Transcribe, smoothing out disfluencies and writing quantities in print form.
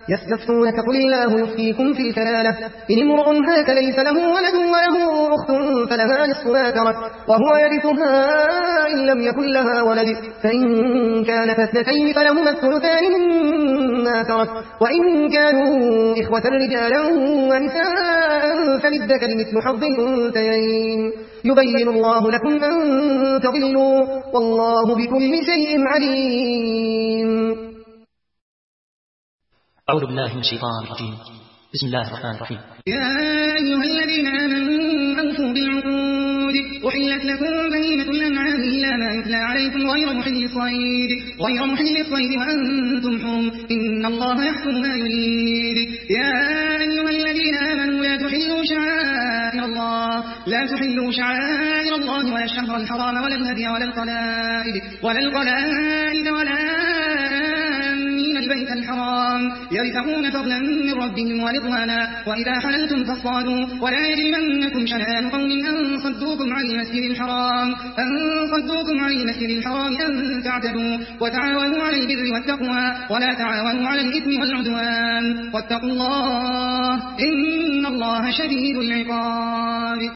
يستفتونك قل الله يفتيكم في الكلالة إن امرؤ هلك ليس له ولد وله أخت فلها نصف ما ترك وهو يرثها إن لم يكن لها ولد فإن كانت اثنتين فلهما الثلثان مما ترك وإن كانوا إخوة رجالا ونساء فللذكر مثل حظ الأنثيين يبين الله لكم أن تضلوا والله بكل شيء عليم. أعوذ بالله من الشيطان الرجيم. بسم الله الرحمن الرحيم. يا أيها الذين آمنوا أوفوا بالعقود أحلت لكم بهيمة الأنعام إلا ما يتلى عليكم غير محل الصيد وأنتم حرم إن الله يحكم ما يريد. يا أيها الذين آمنوا لا تحلوا شعائر الله ولا الشهر الحرام ولا الهدي ولا القلائد ولا آمين البيت الحرام يبتغون فضلا من ربهم ورضوانا وإذا حللتم فاصطادوا ولا يجرمنكم شنآن قوم أن صدوكم عن المسجد الحرام أن تعتدوا وتعاونوا على البر والتقوى ولا تعاونوا على الإثم والعدوان واتقوا الله إن الله شديد العقاب.